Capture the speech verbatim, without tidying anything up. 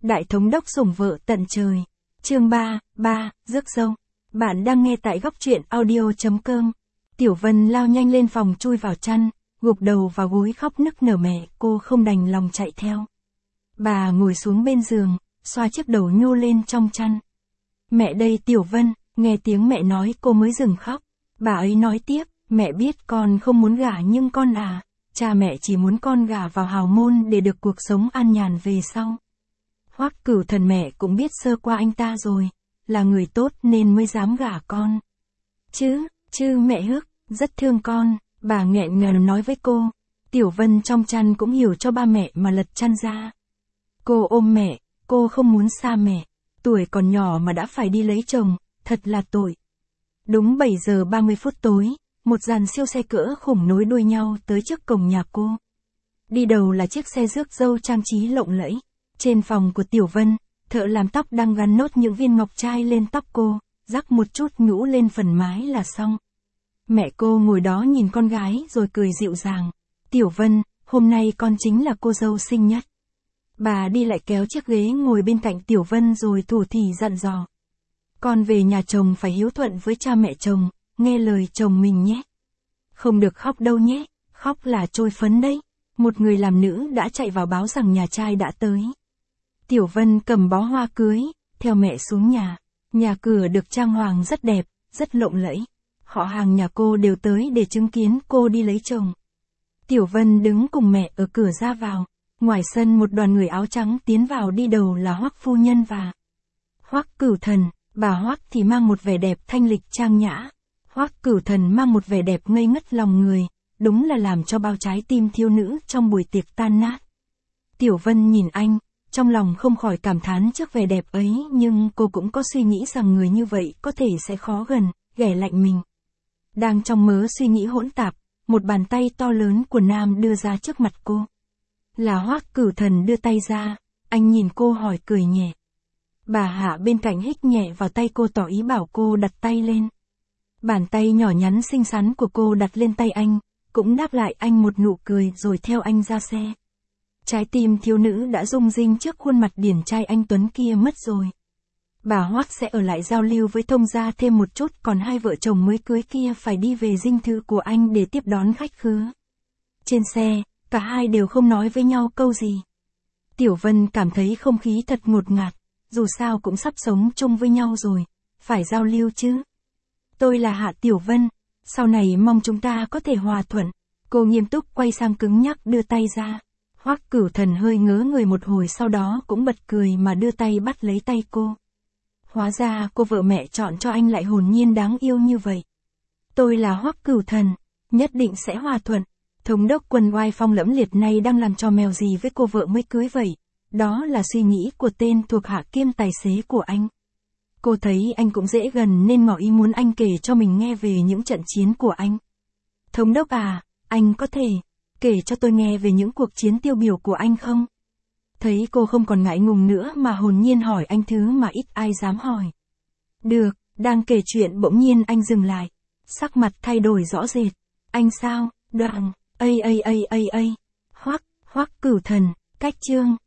Đại thống đốc sủng vợ tận trời. Chương ba, ba, rước dâu. Bạn đang nghe tại góc truyện audio chấm com. Tiểu Vân lao nhanh lên phòng chui vào chăn, gục đầu vào gối khóc nức nở, mẹ cô không đành lòng chạy theo. Bà ngồi xuống bên giường, xoa chiếc đầu nhô lên trong chăn. Mẹ đây Tiểu Vân, nghe tiếng mẹ nói cô mới dừng khóc. Bà ấy nói tiếp, mẹ biết con không muốn gả nhưng con à, cha mẹ chỉ muốn con gả vào hào môn để được cuộc sống an nhàn về sau. Hoắc Cửu Thần mẹ cũng biết sơ qua anh ta rồi, là người tốt nên mới dám gả con. Chứ, chứ mẹ Hức, rất thương con, bà nghẹn ngào nói với cô. Tiểu Vân trong chăn cũng hiểu cho ba mẹ mà lật chăn ra. Cô ôm mẹ, cô không muốn xa mẹ, tuổi còn nhỏ mà đã phải đi lấy chồng, thật là tội. Đúng bảy giờ ba mươi phút tối, một dàn siêu xe cỡ khủng nối đuôi nhau tới trước cổng nhà cô. Đi đầu là chiếc xe rước dâu trang trí lộng lẫy. Trên phòng của Tiểu Vân, thợ làm tóc đang gắn nốt những viên ngọc trai lên tóc cô, rắc một chút nhũ lên phần mái là xong. Mẹ cô ngồi đó nhìn con gái rồi cười dịu dàng. Tiểu Vân, hôm nay con chính là cô dâu xinh nhất. Bà đi lại kéo chiếc ghế ngồi bên cạnh Tiểu Vân rồi thủ thỉ dặn dò. Con về nhà chồng phải hiếu thuận với cha mẹ chồng, nghe lời chồng mình nhé. Không được khóc đâu nhé, khóc là trôi phấn đấy. Một người làm nữ đã chạy vào báo rằng nhà trai đã tới. Tiểu Vân cầm bó hoa cưới, theo mẹ xuống nhà. Nhà cửa được trang hoàng rất đẹp, rất lộng lẫy. Họ hàng nhà cô đều tới để chứng kiến cô đi lấy chồng. Tiểu Vân đứng cùng mẹ ở cửa ra vào. Ngoài sân một đoàn người áo trắng tiến vào, đi đầu là Hoắc phu nhân và Hoắc Cửu Thần. Bà Hoắc thì mang một vẻ đẹp thanh lịch trang nhã. Hoắc Cửu Thần mang một vẻ đẹp ngây ngất lòng người, đúng là làm cho bao trái tim thiếu nữ trong buổi tiệc tan nát. Tiểu Vân nhìn anh, trong lòng không khỏi cảm thán trước vẻ đẹp ấy, nhưng cô cũng có suy nghĩ rằng người như vậy có thể sẽ khó gần, ghẻ lạnh mình. Đang trong mớ suy nghĩ hỗn tạp, một bàn tay to lớn của nam đưa ra trước mặt cô. Là Hoắc Cửu Thần đưa tay ra, anh nhìn cô hỏi cười nhẹ. Bà Hạ bên cạnh hít nhẹ vào tay cô tỏ ý bảo cô đặt tay lên. Bàn tay nhỏ nhắn xinh xắn của cô đặt lên tay anh, cũng đáp lại anh một nụ cười rồi theo anh ra xe. Trái tim thiếu nữ đã rung rinh trước khuôn mặt điển trai anh tuấn kia mất rồi. Bà Hoắc sẽ ở lại giao lưu với thông gia thêm một chút, còn hai vợ chồng mới cưới kia phải đi về dinh thự của anh để tiếp đón khách khứa. Trên xe, cả hai đều không nói với nhau câu gì. Tiểu Vân cảm thấy không khí thật ngột ngạt, dù sao cũng sắp sống chung với nhau rồi, phải giao lưu chứ. Tôi là Hạ Tiểu Vân, sau này mong chúng ta có thể hòa thuận. Cô nghiêm túc quay sang cứng nhắc đưa tay ra. Hoắc Cửu Thần hơi ngớ người một hồi, sau đó cũng bật cười mà đưa tay bắt lấy tay cô. Hóa ra cô vợ mẹ chọn cho anh lại hồn nhiên đáng yêu như vậy. Tôi là Hoắc Cửu Thần, nhất định sẽ hòa thuận. Thống đốc quân oai phong lẫm liệt này đang làm trò mèo gì với cô vợ mới cưới vậy? Đó là suy nghĩ của tên thuộc hạ kiêm tài xế của anh. Cô thấy anh cũng dễ gần nên ngỏ ý muốn anh kể cho mình nghe về những trận chiến của anh. Thống đốc à, anh có thể kể cho tôi nghe về những cuộc chiến tiêu biểu của anh không? Thấy cô không còn ngại ngùng nữa mà hồn nhiên hỏi anh thứ mà ít ai dám hỏi. Được, đang kể chuyện bỗng nhiên anh dừng lại. Sắc mặt thay đổi rõ rệt. Anh sao, đoạn, ây ây ây ây ây. Hoắc, Hoắc Cửu Thần, cách chương.